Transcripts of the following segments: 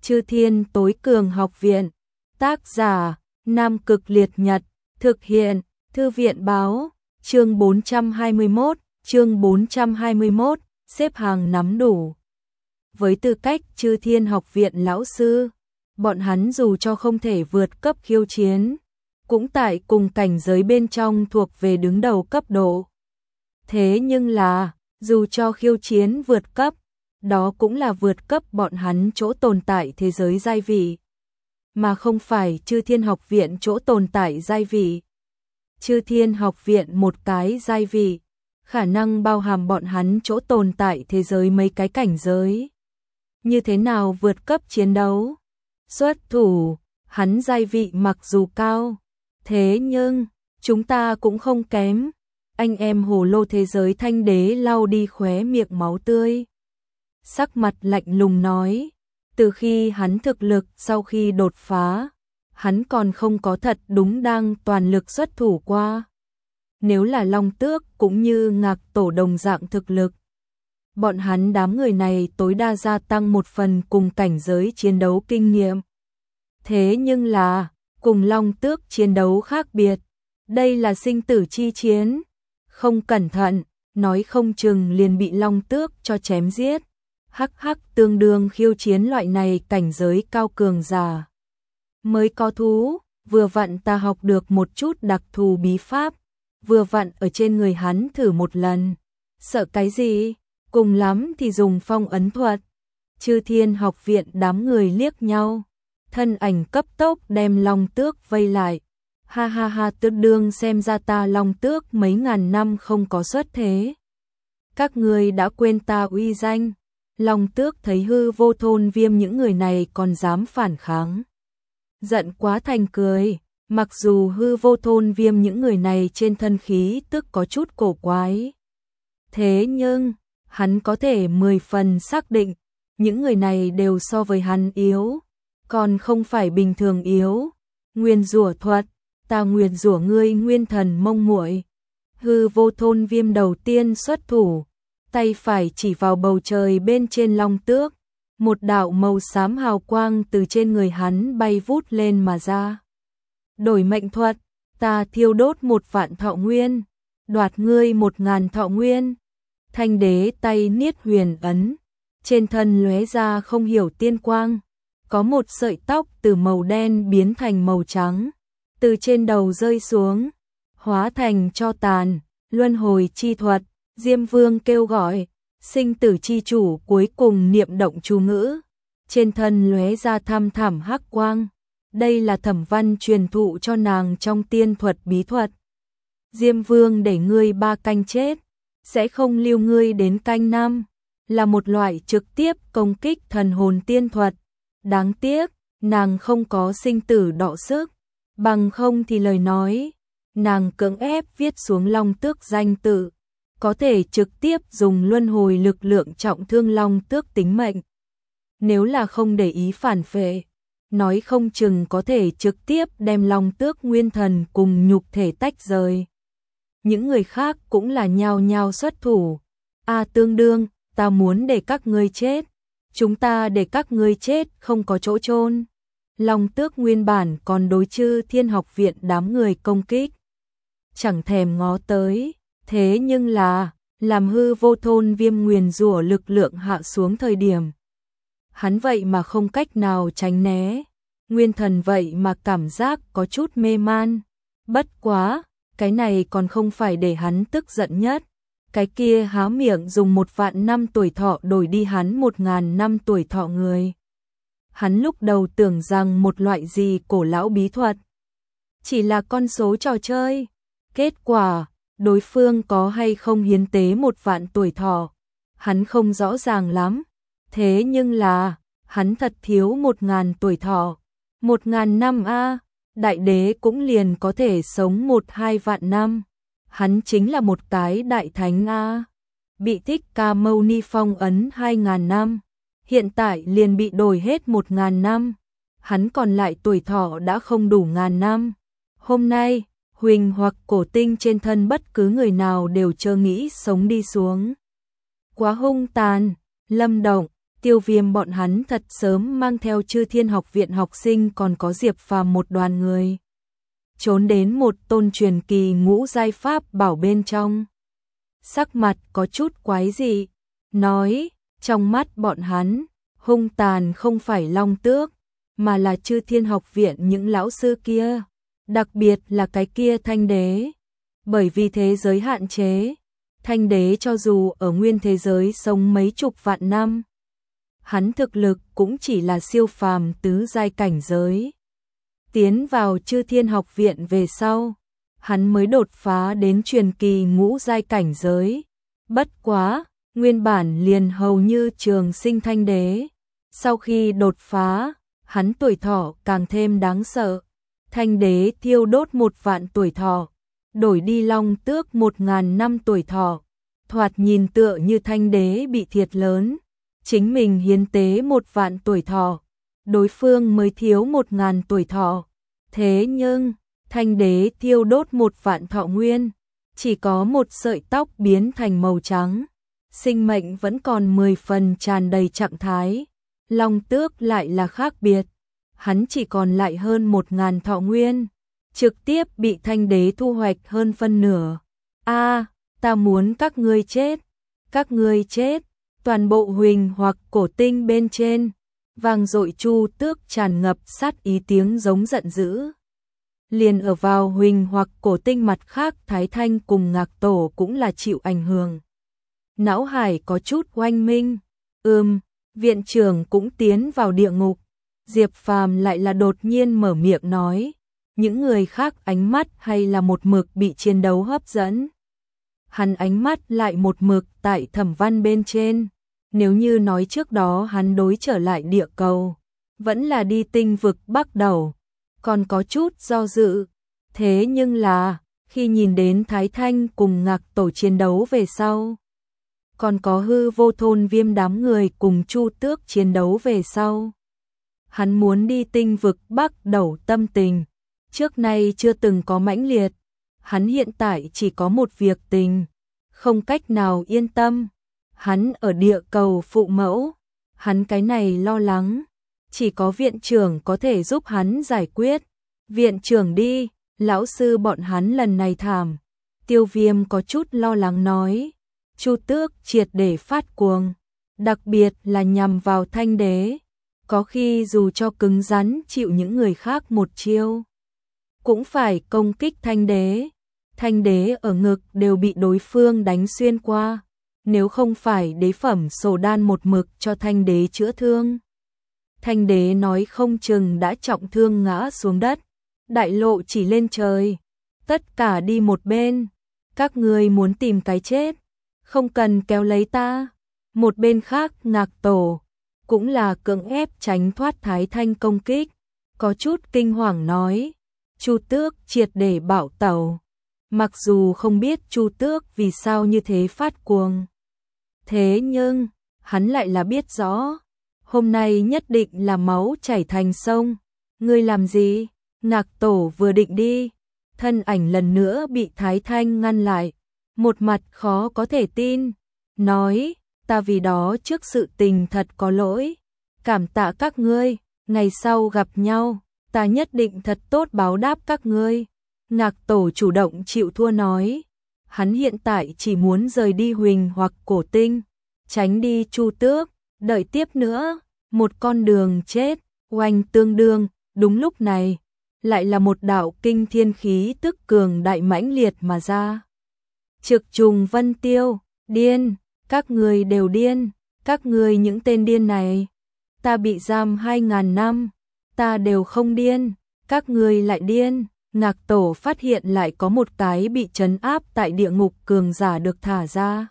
Chư Thiên Tối Cường Học Viện. Tác giả: Nam Cực Liệt Nhật. Thực hiện: Thư viện báo. Chương 421, xếp hàng nắm đủ. Với tư cách Chư Thiên Học Viện lão sư, bọn hắn dù cho không thể vượt cấp khiêu chiến, cũng tại cùng cảnh giới bên trong thuộc về đứng đầu cấp độ. Thế nhưng là, dù cho khiêu chiến vượt cấp, đó cũng là vượt cấp bọn hắn chỗ tồn tại thế giới giai vị, mà không phải Chư Thiên Học Viện chỗ tồn tại giai vị. Chư Thiên Học Viện một cái giai vị, khả năng bao hàm bọn hắn chỗ tồn tại thế giới mấy cái cảnh giới. Như thế nào vượt cấp chiến đấu? Xuất thủ, hắn giai vị mặc dù cao, thế nhưng chúng ta cũng không kém. Anh em hồ lô thế giới Thanh Đế lau đi khóe miệng máu tươi, sắc mặt lạnh lùng nói, từ khi hắn thực lực sau khi đột phá, hắn còn không có thật đúng đang toàn lực xuất thủ qua. Nếu là Long Tước cũng như Ngạc Tổ đồng dạng thực lực, bọn hắn đám người này tối đa gia tăng một phần cùng cảnh giới chiến đấu kinh nghiệm. Thế nhưng là, cùng Long Tước chiến đấu khác biệt, đây là sinh tử chi chiến, không cẩn thận, nói không chừng liền bị Long Tước cho chém giết. Hắc hắc, tương đương khiêu chiến loại này cảnh giới cao cường giả mới có thú, vừa vặn ta học được một chút đặc thù bí pháp, vừa vặn ở trên người hắn thử một lần. Sợ cái gì, cùng lắm thì dùng phong ấn thuật. Chư Thiên Học Viện đám người liếc nhau, thân ảnh cấp tốc đem Long Tước vây lại. Ha ha ha, tương đương xem ra ta Long Tước mấy ngàn năm không có xuất thế. Các người đã quên ta uy danh. Long Tước thấy Hư Vô Thôn Viêm những người này còn dám phản kháng, giận quá thành cười. Mặc dù Hư Vô Thôn Viêm những người này trên thân khí tức có chút cổ quái, thế nhưng hắn có thể 10 phần xác định những người này đều so với hắn yếu, còn không phải bình thường yếu. Nguyên rủa thuật, ta nguyền rủa ngươi nguyên thần mông muội. Hư Vô Thôn Viêm đầu tiên xuất thủ, tay phải chỉ vào bầu trời bên trên Long Tước, một đạo màu xám hào quang từ trên người hắn bay vút lên mà ra. Đổi mệnh thuật, ta thiêu đốt 1.000 thọ nguyên, đoạt ngươi 1.000 thọ nguyên. Thanh Đế tay niết huyền ấn, trên thân lóe ra không hiểu tiên quang, có một sợi tóc từ màu đen biến thành màu trắng, từ trên đầu rơi xuống, hóa thành tro tàn. Luân hồi chi thuật, Diêm Vương kêu gọi, sinh tử chi chủ cuối cùng niệm động chú ngữ, trên thân lóe ra thăm thẳm hắc quang. Đây là Thẩm Văn truyền thụ cho nàng trong tiên thuật bí thuật. Diêm Vương để ngươi 3 canh chết, sẽ không lưu ngươi đến canh 5, là một loại trực tiếp công kích thần hồn tiên thuật. Đáng tiếc, nàng không có sinh tử đọ sức, bằng không thì lời nói, nàng cưỡng ép viết xuống Long Tước danh tự, có thể trực tiếp dùng luân hồi lực lượng trọng thương Long Tước tính mệnh. Nếu là không để ý phản phệ, nói không chừng có thể trực tiếp đem Long Tước nguyên thần cùng nhục thể tách rời. Những người khác cũng là nhao nhao xuất thủ. Tương đương, ta muốn để các ngươi chết, chúng ta để các ngươi chết không có chỗ chôn. Long Tước nguyên bản còn đối Chư Thiên Học Viện đám người công kích, chẳng thèm ngó tới. Thế nhưng là, làm Hư Vô Thôn Viêm nguyền rủa lực lượng hạ xuống thời điểm, hắn vậy mà không cách nào tránh né, nguyên thần vậy mà cảm giác có chút mê man. Bất quá, cái này còn không phải để hắn tức giận nhất, cái kia há miệng dùng 1.000 năm tuổi thọ đổi đi hắn 1.000 năm tuổi thọ người. Hắn lúc đầu tưởng rằng một loại gì cổ lão bí thuật, chỉ là con số trò chơi, kết quả đối phương có hay không hiến tế 1.000 tuổi thọ, hắn không rõ ràng lắm. Thế nhưng là, hắn thật thiếu 1.000 tuổi thọ. 1.000 năm đại đế cũng liền có thể sống 1-2 vạn năm. Hắn chính là một cái đại thánh bị Thích Ca Mâu Ni phong ấn 2.000 năm, hiện tại liền bị đổi hết 1.000 năm. Hắn còn lại tuổi thọ đã không đủ 1.000 năm. Hôm nay, Huỳnh hoặc Cổ Tinh trên thân bất cứ người nào đều chơ nghĩ sống đi xuống. Quá hung tàn. Lâm Động, Tiêu Viêm bọn hắn thật sớm mang theo Chư Thiên Học viện học sinh còn có Diệp Phàm một đoàn người. Trốn đến một tôn truyền kỳ ngũ giai pháp bảo bên trong. Sắc mặt có chút quái dị, nói, trong mắt bọn hắn, hung tàn không phải Long Tước, mà là Chư Thiên Học viện những lão sư kia, đặc biệt là cái kia Thanh Đế. Bởi vì thế giới hạn chế, Thanh Đế cho dù ở nguyên thế giới sống mấy chục vạn năm, hắn thực lực cũng chỉ là siêu phàm tứ giai cảnh giới. Tiến vào Chư Thiên Học viện về sau, hắn mới đột phá đến truyền kỳ ngũ giai cảnh giới. Bất quá, nguyên bản liền hầu như trường sinh Thanh Đế. Sau khi đột phá, hắn tuổi thọ càng thêm đáng sợ. Thanh Đế thiêu đốt 1.000 tuổi thọ, đổi đi Long Tước 1.000 năm tuổi thọ. Thoạt nhìn tựa như Thanh Đế bị thiệt lớn. Chính mình hiến tế 1.000 tuổi thọ, đối phương mới thiếu 1.000 tuổi thọ. Thế nhưng, Thanh Đế thiêu đốt 1.000 thọ nguyên, chỉ có một sợi tóc biến thành màu trắng, sinh mệnh vẫn còn 10 phần tràn đầy trạng thái. Long Tước lại là khác biệt, hắn chỉ còn lại hơn 1.000 thọ nguyên, trực tiếp bị Thanh Đế thu hoạch hơn phân nửa. A, ta muốn các ngươi chết, các ngươi chết. Toàn bộ Huỳnh hoặc cổ tinh bên trên, vang dội Chu Tước tràn ngập sát ý tiếng giống giận dữ. Liền ở vào Huỳnh hoặc cổ tinh mặt khác Thái Thanh cùng Ngạc Tổ cũng là chịu ảnh hưởng. Não hải có chút oanh minh, viện trưởng cũng tiến vào địa ngục. Diệp Phàm lại là đột nhiên mở miệng nói, những người khác ánh mắt hay là một mực bị chiến đấu hấp dẫn. Hắn ánh mắt lại một mực tại Thẩm Văn bên trên. Nếu như nói trước đó hắn đối trở lại địa cầu, vẫn là đi tinh vực Bắc Đầu, còn có chút do dự. Thế nhưng là, khi nhìn đến Thái Thanh cùng Ngạc Tổ chiến đấu về sau, còn có Hư Vô Thôn Viêm đám người cùng Chu Tước chiến đấu về sau, hắn muốn đi tinh vực Bắc Đầu tâm tình, trước nay chưa từng có mãnh liệt. Hắn hiện tại chỉ có một việc tình, không cách nào yên tâm. Hắn ở địa cầu phụ mẫu, hắn cái này lo lắng, chỉ có viện trưởng có thể giúp hắn giải quyết. Viện trưởng đi, lão sư bọn hắn lần này thảm. Tiêu Viêm có chút lo lắng nói, Chu Tước triệt để phát cuồng, đặc biệt là nhằm vào Thanh Đế, có khi dù cho cứng rắn chịu những người khác một chiêu, cũng phải công kích Thanh Đế. Thanh Đế ở ngực đều bị đối phương đánh xuyên qua, nếu không phải đế phẩm sổ đan một mực cho Thanh Đế chữa thương, Thanh Đế nói không chừng đã trọng thương ngã xuống đất. Đại lộ chỉ lên trời, tất cả đi một bên, các ngươi muốn tìm cái chết, không cần kéo lấy ta. Một bên khác Ngạc Tổ cũng là cưỡng ép tránh thoát Thái Thanh công kích, có chút kinh hoàng nói, Chu Tước triệt để bạo tẩu. Mặc dù không biết Chu Tước vì sao như thế phát cuồng, thế nhưng hắn lại là biết rõ, hôm nay nhất định là máu chảy thành sông. Ngươi làm gì? Ngạc Tổ vừa định đi, thân ảnh lần nữa bị Thái Thanh ngăn lại, một mặt khó có thể tin, nói, ta vì đó trước sự tình thật có lỗi, cảm tạ các ngươi, ngày sau gặp nhau, ta nhất định thật tốt báo đáp các ngươi. Ngạc Tổ chủ động chịu thua nói, hắn hiện tại chỉ muốn rời đi Huỳnh hoặc cổ tinh, tránh đi Chu Tước, đợi tiếp nữa, một con đường chết, oanh tương đương. Đúng lúc này, lại là một đạo kinh thiên khí tức cường đại mãnh liệt mà ra. Trực trùng vân tiêu, điên, các người đều điên, các người những tên điên này. Ta bị giam 2.000 năm, ta đều không điên, các người lại điên. Ngạc Tổ phát hiện lại có một cái bị trấn áp tại địa ngục cường giả được thả ra.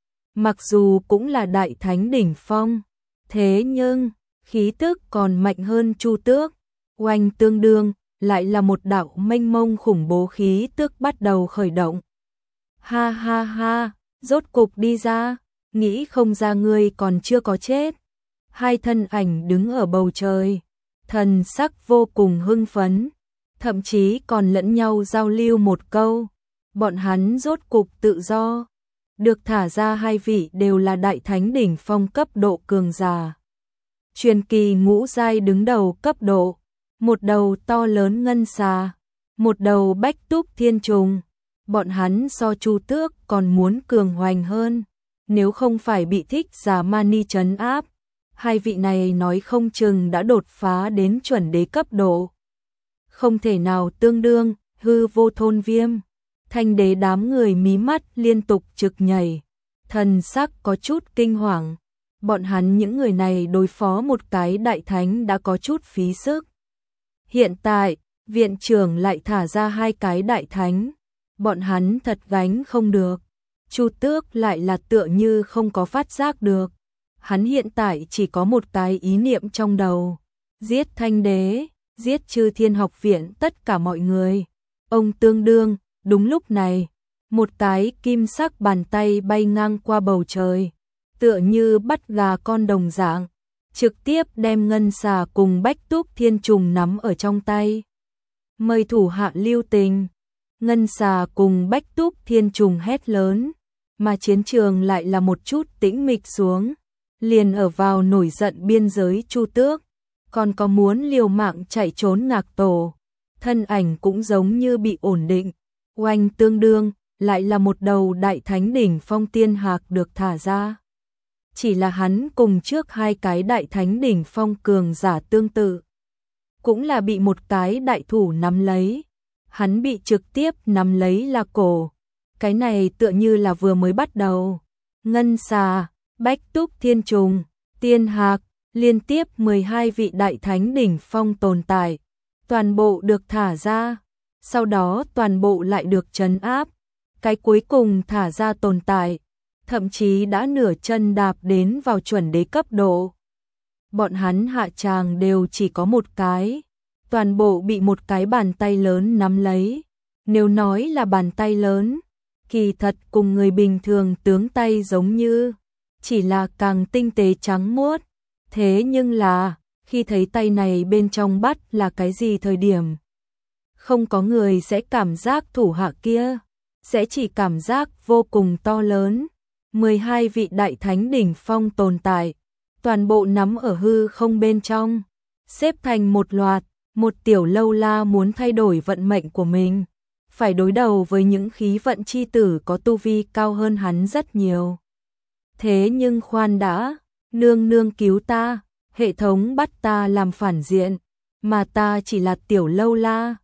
Mặc dù cũng là đại thánh đỉnh phong, thế nhưng khí tức còn mạnh hơn Chu Tước. Oanh tương đương, lại là một đạo mênh mông khủng bố khí tức bắt đầu khởi động. Ha ha ha, rốt cục đi ra, nghĩ không ra ngươi còn chưa có chết. Hai thân ảnh đứng ở bầu trời, thần sắc vô cùng hưng phấn, thậm chí còn lẫn nhau giao lưu một câu. Bọn hắn rốt cục tự do, được thả ra hai vị đều là đại thánh đỉnh phong cấp độ cường giả. truyền kỳ ngũ giai đứng đầu cấp độ, một đầu to lớn ngân xà, một đầu bách túc thiên trùng. Bọn hắn so Chu Tước còn muốn cường hoành hơn, nếu không phải bị thích giả mani trấn áp, hai vị này nói không chừng đã đột phá đến chuẩn đế cấp độ. Không thể nào tương đương, hư vô thôn viêm. Thanh đế đám người mí mắt liên tục trực nhảy, thần sắc có chút kinh hoàng. Bọn hắn những người này đối phó một cái đại thánh đã có chút phí sức. Hiện tại, viện trưởng lại thả ra hai cái đại thánh, bọn hắn thật gánh không được. Chu Tước lại là tựa như không có phát giác được. Hắn hiện tại chỉ có một cái ý niệm trong đầu, giết Thanh đế, giết Chư Thiên Học Viện tất cả mọi người. Ông tương đương, đúng lúc này, một cái kim sắc bàn tay bay ngang qua bầu trời, tựa như bắt gà con đồng dạng, trực tiếp đem ngân xà cùng bách túc thiên trùng nắm ở trong tay. Mời thủ hạ lưu tình. Ngân xà cùng bách túc thiên trùng hét lớn, mà chiến trường lại là một chút tĩnh mịch xuống. Liền ở vào nổi giận biên giới Chu Tước, còn có muốn liều mạng chạy trốn Ngạc Tổ, thân ảnh cũng giống như bị ổn định. Oanh tương đương, lại là một đầu đại thánh đỉnh phong tiên hạc được thả ra. Chỉ là hắn cùng trước hai cái đại thánh đỉnh phong cường giả tương tự, cũng là bị một cái đại thủ nắm lấy. Hắn bị trực tiếp nắm lấy là cổ. Cái này tựa như là vừa mới bắt đầu. Ngân xà, bách túc thiên trùng, tiên hạc, liên tiếp 12 vị đại thánh đỉnh phong tồn tại, toàn bộ được thả ra. Sau đó toàn bộ lại được trấn áp. Cái cuối cùng thả ra tồn tại, thậm chí đã nửa chân đạp đến vào chuẩn đế cấp độ. Bọn hắn hạ tràng đều chỉ có một cái, toàn bộ bị một cái bàn tay lớn nắm lấy. Nếu nói là bàn tay lớn, kỳ thật cùng người bình thường tướng tay giống như, chỉ là càng tinh tế trắng muốt. Thế nhưng là, khi thấy tay này bên trong bắt là cái gì thời điểm, không có người sẽ cảm giác thủ hạ kia, sẽ chỉ cảm giác vô cùng to lớn. 12 vị đại thánh đỉnh phong tồn tại, toàn bộ nắm ở hư không bên trong, xếp thành một loạt. Một tiểu lâu la muốn thay đổi vận mệnh của mình, phải đối đầu với những khí vận chi tử có tu vi cao hơn hắn rất nhiều. Thế nhưng khoan đã, nương nương cứu ta, hệ thống bắt ta làm phản diện, mà ta chỉ là tiểu lâu la,